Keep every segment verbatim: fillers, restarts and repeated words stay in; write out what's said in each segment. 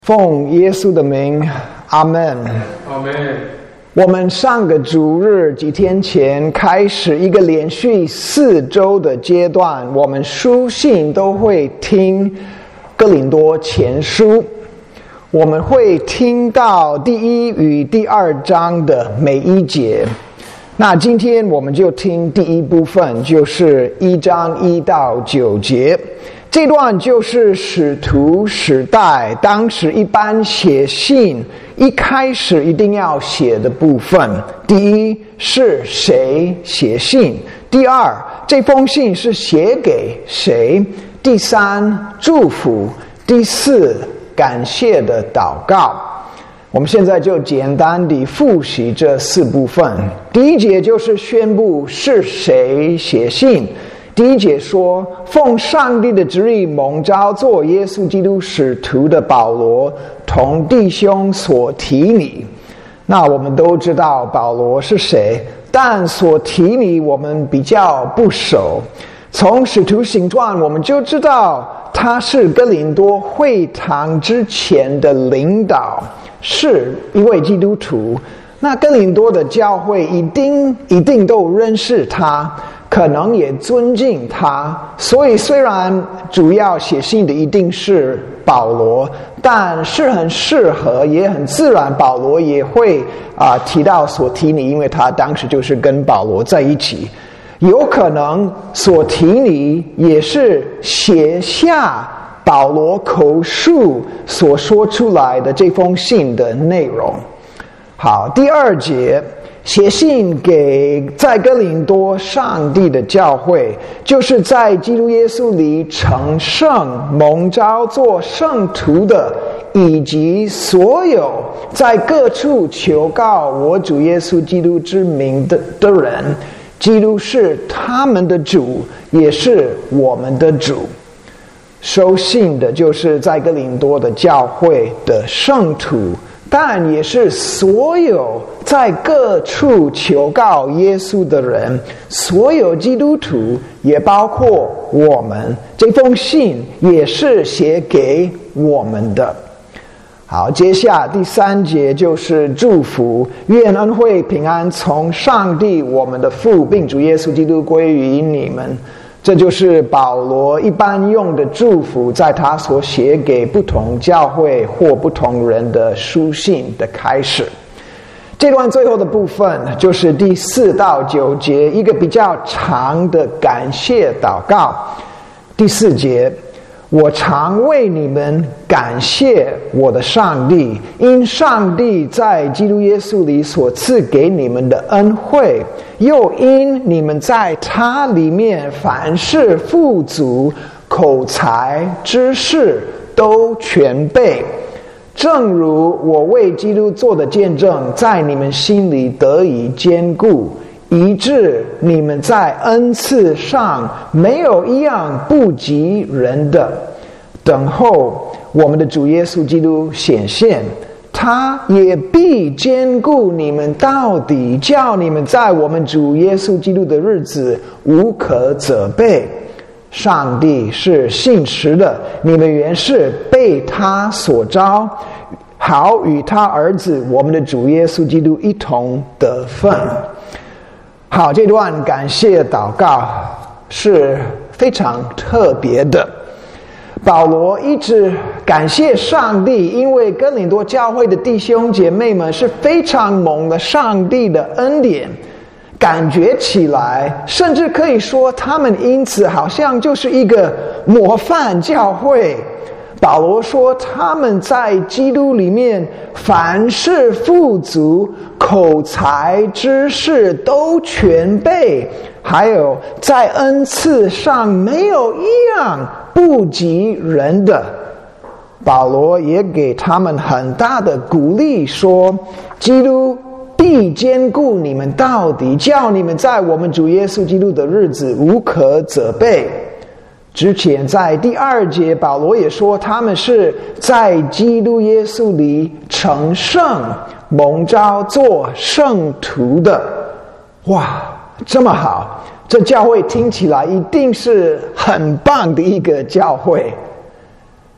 奉耶稣的名，阿们。 阿们。 我们上个主日几天前开始一个连续四周的阶段，我们书信都会听哥林多前书，我们会听到第一与第二章的每一节。那今天我们就听第一部分，就是一章一到九节。这段就是使徒时代当时一般写信一开始一定要写的部分。第一是谁写信，第二这封信是写给谁，第三祝福，第四感谢的祷告。我们现在就简单地复习这四部分。第一节就是宣布是谁写信。第一节说，奉上帝的旨意蒙召做耶稣基督使徒的保罗，同弟兄所提你。那我们都知道保罗是谁，但所提你我们比较不熟。从使徒行传我们就知道他是哥林多会堂之前的领导，是一位基督徒。那哥林多的教会一定一定都认识他，可能也尊敬他，所以虽然主要写信的一定是保罗，但是很适合也很自然，保罗也会啊、呃、提到所提你，因为他当时就是跟保罗在一起。有可能所提你也是写下保罗口述所说出来的这封信的内容。好，第二节写信给在哥林多上帝的教会，就是在基督耶稣里成圣蒙召做圣徒的，以及所有在各处求告我主耶稣基督之名 的, 的人。基督是他们的主，也是我们的主。收信的就是在哥林多的教会的圣徒，但也是所有在各处求告耶稣的人，所有基督徒，也包括我们。这封信也是写给我们的。好，接下第三节就是祝福，愿恩惠平安从上帝我们的父并主耶稣基督归于你们。这就是保罗一般用的祝福，在他所写给不同教会或不同人的书信的开始。这段最后的部分就是第四到九节，一个比较长的感谢祷告。第四节，我常为你们感谢我的上帝，因上帝在基督耶稣里所赐给你们的恩惠，又因你们在他里面凡事富足，口才知识都全备，正如我为基督做的见证，在你们心里得以坚固，以致你们在恩赐上没有一样不及人的。等候我们的主耶稣基督显现，他也必坚固你们到底，叫你们在我们主耶稣基督的日子无可责备。上帝是信实的，你们原是被他所召，好与他儿子我们的主耶稣基督一同得分。好，这段感谢祷告是非常特别的。保罗一直感谢上帝，因为哥林多教会的弟兄姐妹们是非常蒙了上帝的恩典，感觉起来甚至可以说他们因此好像就是一个模范教会。保罗说他们在基督里面凡事富足，口才知识都全备，还有在恩赐上没有一样不及人的。保罗也给他们很大的鼓励，说基督必坚固你们到底，叫你们在我们主耶稣基督的日子无可责备。之前在第二节保罗也说他们是在基督耶稣里成圣蒙召做圣徒的。哇，这么好，这教会听起来一定是很棒的一个教会。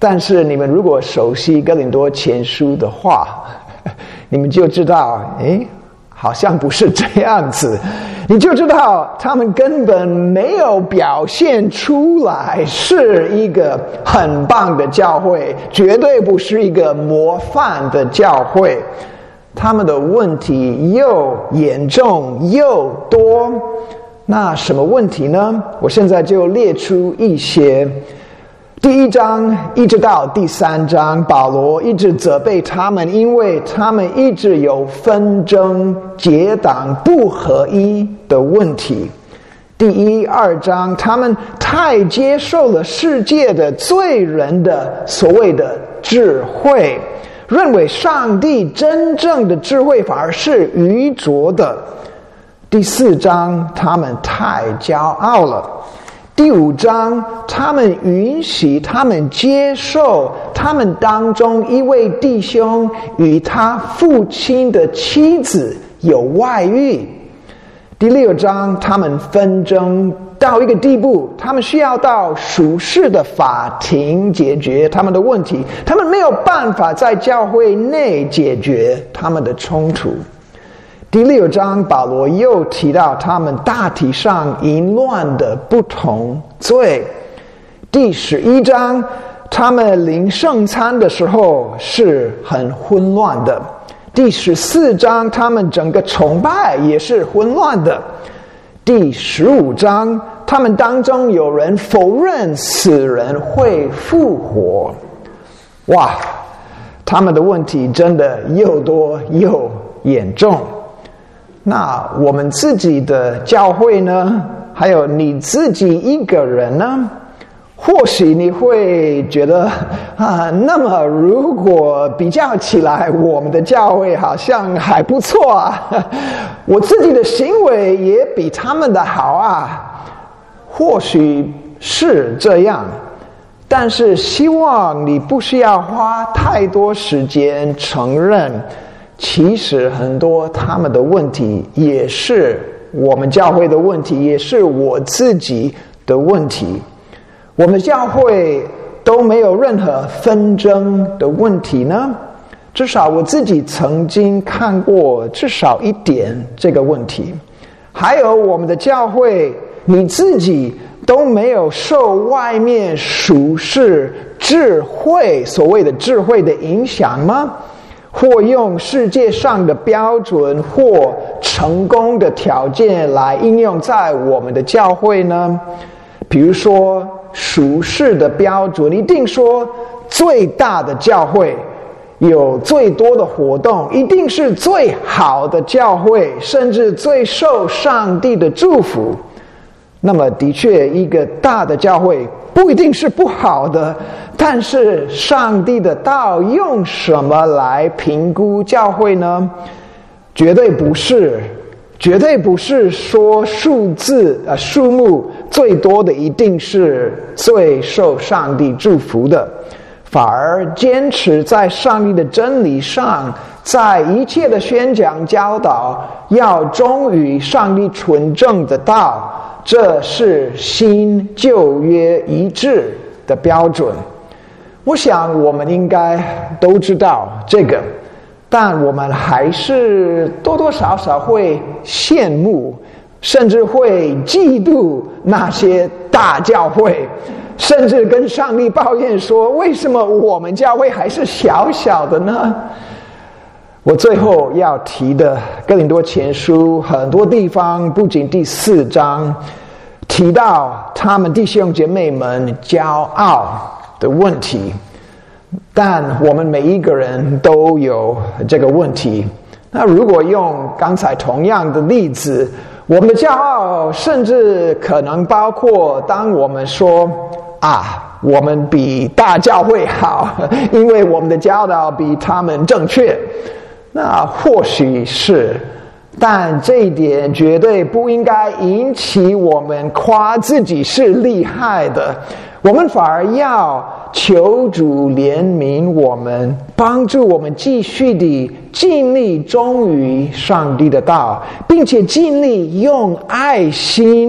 但是你们如果熟悉哥林多前书的话，你们就知道，诶，好像不是这样子。你就知道他们根本没有表现出来是一个很棒的教会，绝对不是一个模范的教会。他们的问题又严重又多。那什么问题呢？我现在就列出一些。第一章一直到第三章，保罗一直责备他们，因为他们一直有纷争、结党、不合一的问题。第一、二章，他们太接受了世界的罪人的所谓的智慧，认为上帝真正的智慧反而是愚拙的。第四章，他们太骄傲了。第五章，他们允许他们接受他们当中一位弟兄与他父亲的妻子有外遇。第六章，他们纷争到一个地步，他们需要到属世的法庭解决他们的问题，他们没有办法在教会内解决他们的冲突。第六章，保罗又提到他们大体上淫乱的不同罪。第十一章，他们领圣餐的时候是很混乱的。第十四章，他们整个崇拜也是混乱的。第十五章，他们当中有人否认死人会复活。哇，他们的问题真的又多又严重。那我们自己的教会呢？还有你自己一个人呢？或许你会觉得啊，那么如果比较起来，我们的教会好像还不错啊，我自己的行为也比他们的好啊。或许是这样，但是希望你不需要花太多时间承认，其实很多他们的问题也是我们教会的问题，也是我自己的问题。我们教会都没有任何纷争的问题呢？至少我自己曾经看过至少一点这个问题。还有我们的教会，你自己都没有受外面属世智慧，所谓的智慧的影响吗？或用世界上的标准或成功的条件来应用在我们的教会呢？比如说属世的标准，一定说最大的教会有最多的活动，一定是最好的教会，甚至最受上帝的祝福。那么的确，一个大的教会不一定是不好的，但是上帝的道用什么来评估教会呢？绝对不是绝对不是说数字呃数目最多的一定是最受上帝祝福的，反而坚持在上帝的真理上，在一切的宣讲教导要忠于上帝纯正的道，这是新旧约一致的标准。我想我们应该都知道这个，但我们还是多多少少会羡慕，甚至会嫉妒那些大教会，甚至跟上帝抱怨说，为什么我们教会还是小小的呢？我最后要提的哥林多前书很多地方，不仅第四章提到他们弟兄姐妹们骄傲的问题，但我们每一个人都有这个问题。那如果用刚才同样的例子，我们的骄傲甚至可能包括当我们说啊，我们比大教会好，因为我们的教导比他们正确，那或许是，但这一点绝对不应该引起我们夸自己是厉害的，我们反而要求主怜悯我们，帮助我们继续地尽力忠于上帝的道，并且尽力用爱心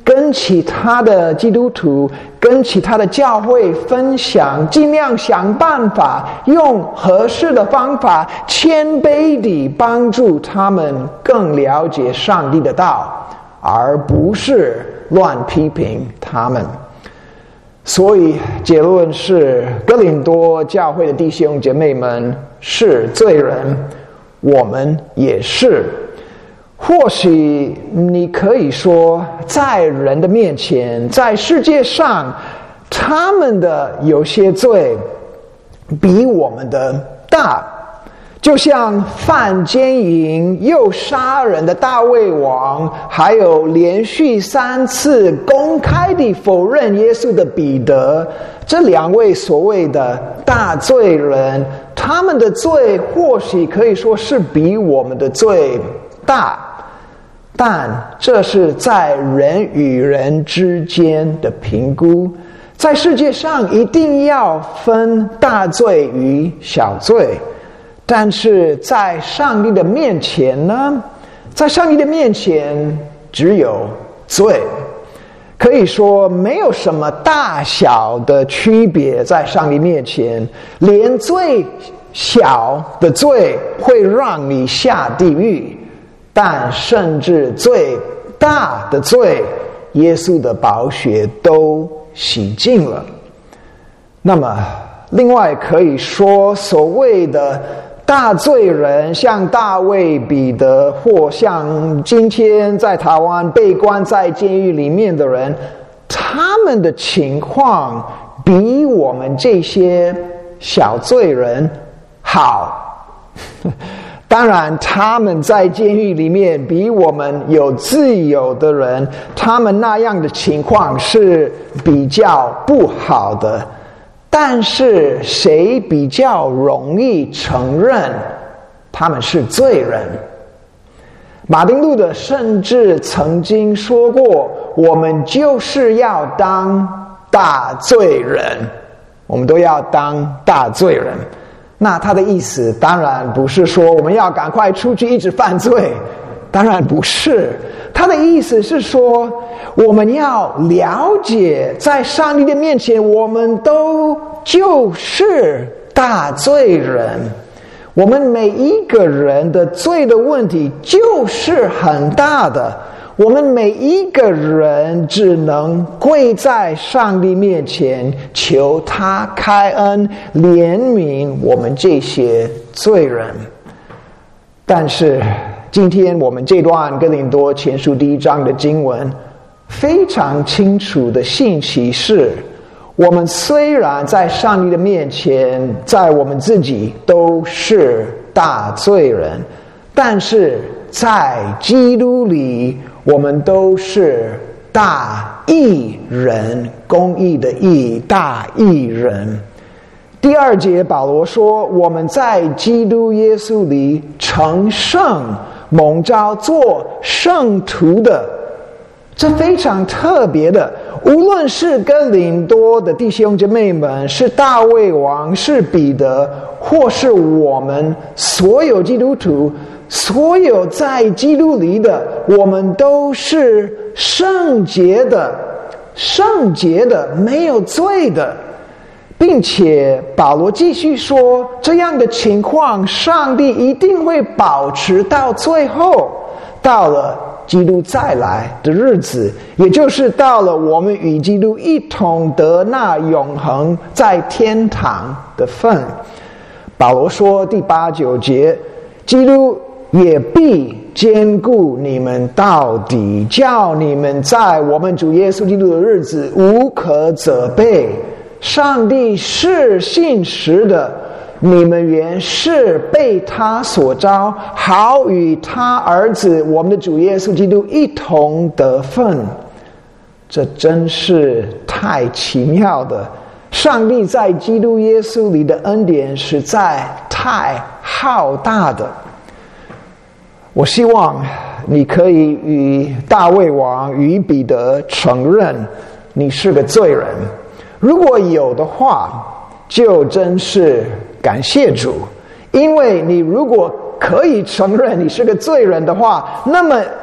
跟其他的基督徒、跟其他的教会分享，尽量想办法，用合适的方法，谦卑地帮助他们更了解上帝的道，而不是乱批评他们。所以结论是，哥林多教会的弟兄姐妹们是罪人，我们也是。或许你可以说，在人的面前，在世界上，他们的有些罪比我们的大，就像犯奸淫又杀人的大卫王，还有连续三次公开地否认耶稣的彼得，这两位所谓的大罪人，他们的罪或许可以说是比我们的罪大，但这是在人与人之间的评估。在世界上一定要分大罪与小罪，但是在上帝的面前呢，在上帝的面前只有罪，可以说没有什么大小的区别。在上帝面前，连最小的罪会让你下地狱，但甚至最大的罪，耶稣的宝血都洗净了。那么另外可以说，所谓的大罪人，像大卫、彼得，或像今天在台湾被关在监狱里面的人，他们的情况比我们这些小罪人好。当然他们在监狱里面比我们有自由的人，他们那样的情况是比较不好的。但是谁比较容易承认他们是罪人？马丁路德甚至曾经说过，我们就是要当大罪人，我们都要当大罪人。那他的意思当然不是说我们要赶快出去一直犯罪，当然不是。他的意思是说，我们要了解，在上帝的面前，我们都就是大罪人。我们每一个人的罪的问题就是很大的，我们每一个人只能跪在上帝面前，求他开恩怜悯我们这些罪人。但是今天我们这段哥林多前书第一章的经文非常清楚的信息是，我们虽然在上帝的面前，在我们自己都是大罪人，但是在基督里我们都是大义人，公义的义，大义人。第二节保罗说，我们在基督耶稣里成圣，蒙召做圣徒的，这非常特别的。无论是哥林多的弟兄姐妹们，是大卫王，是彼得，或是我们所有基督徒，所有在基督里的，我们都是圣洁的，圣洁的，没有罪的。并且保罗继续说，这样的情况上帝一定会保持到最后，到了基督再来的日子，也就是到了我们与基督一同得那永恒在天堂的份。保罗说第八九节，基督也必坚固你们到底，叫你们在我们主耶稣基督的日子无可责备。上帝是信实的，你们原是被他所召，好与他儿子我们的主耶稣基督一同得分。这真是太奇妙的，上帝在基督耶稣里的恩典实在太浩大的。我希望你可以与大卫王与彼得承认你是个罪人，如果有的话，就真是感谢主。因为你如果可以承认你是个罪人的话，那么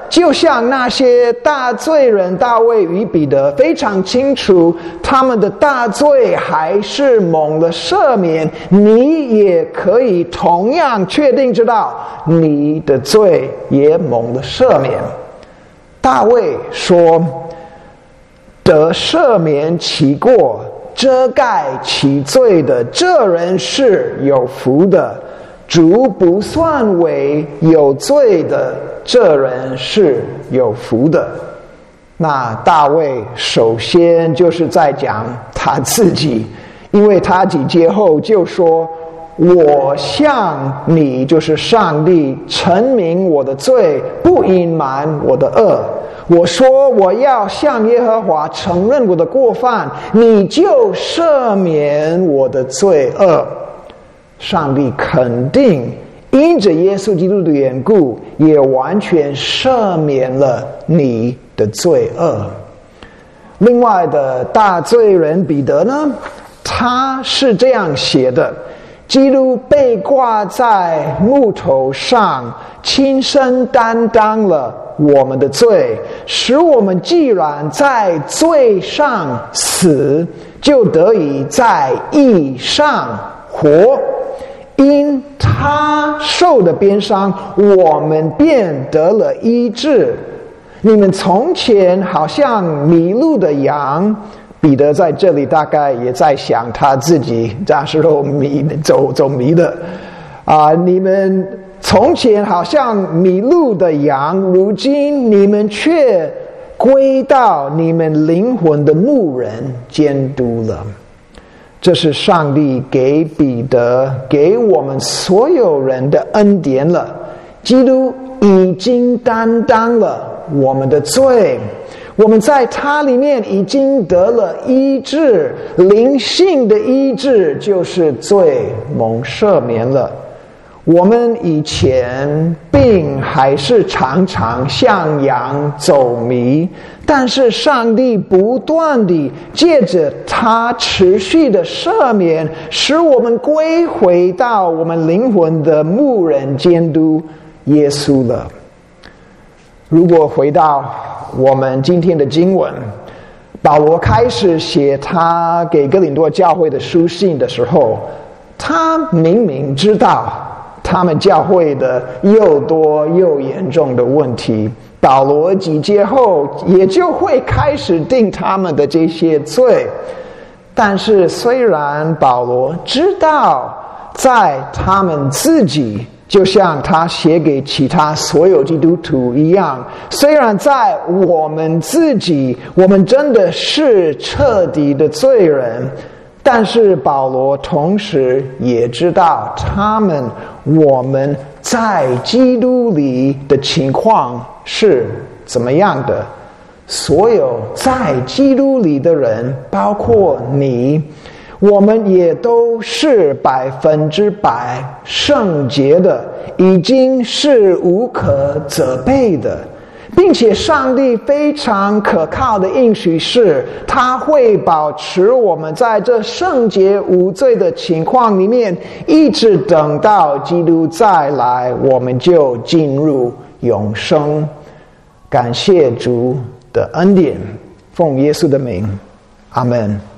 就像那些大罪人大卫与彼得非常清楚，他们的大罪还是蒙了赦免，你也可以同样确定知道你的罪也蒙了赦免。大卫说，得赦免其过，遮盖其罪的，这人是有福的；主不算为有罪的，这人是有福的。那大卫首先就是在讲他自己，因为他几节后就说，我向你，就是上帝，陈明我的罪，不隐瞒我的恶。我说我要向耶和华承认我的过犯，你就赦免我的罪恶。上帝肯定因着耶稣基督的缘故，也完全赦免了你的罪恶。另外的大罪人彼得呢，他是这样写的，基督被挂在木头上，亲身担当了我们的罪，使我们既然在罪上死，就得以在义上活。因他受的鞭伤，我们便得了医治。你们从前好像迷路的羊，彼得在这里大概也在想他自己，那时候迷走走迷的啊！你们从前好像迷路的羊，如今你们却归到你们灵魂的牧人监督了。这是上帝给彼得，给我们所有人的恩典了。基督已经担当了我们的罪，我们在他里面已经得了医治，灵性的医治就是罪蒙赦免了。我们以前并还是常常像羊走迷，但是上帝不断地借着他持续的赦免，使我们归回到我们灵魂的牧人监督耶稣了。如果回到我们今天的经文，保罗开始写他给哥林多教会的书信的时候，他明明知道他们教会的又多又严重的问题，保罗几节后也就会开始定他们的这些罪。但是虽然保罗知道在他们自己，就像他写给其他所有基督徒一样，虽然在我们自己，我们真的是彻底的罪人，但是保罗同时也知道他们我们在基督里的情况是怎么样的。所有在基督里的人，包括你，我们也都是百分之百圣洁的，已经是无可责备的，并且上帝非常可靠的应许是，他会保持我们在这圣洁无罪的情况里面，一直等到基督再来，我们就进入永生。感谢主的恩典，奉耶稣的名，阿们。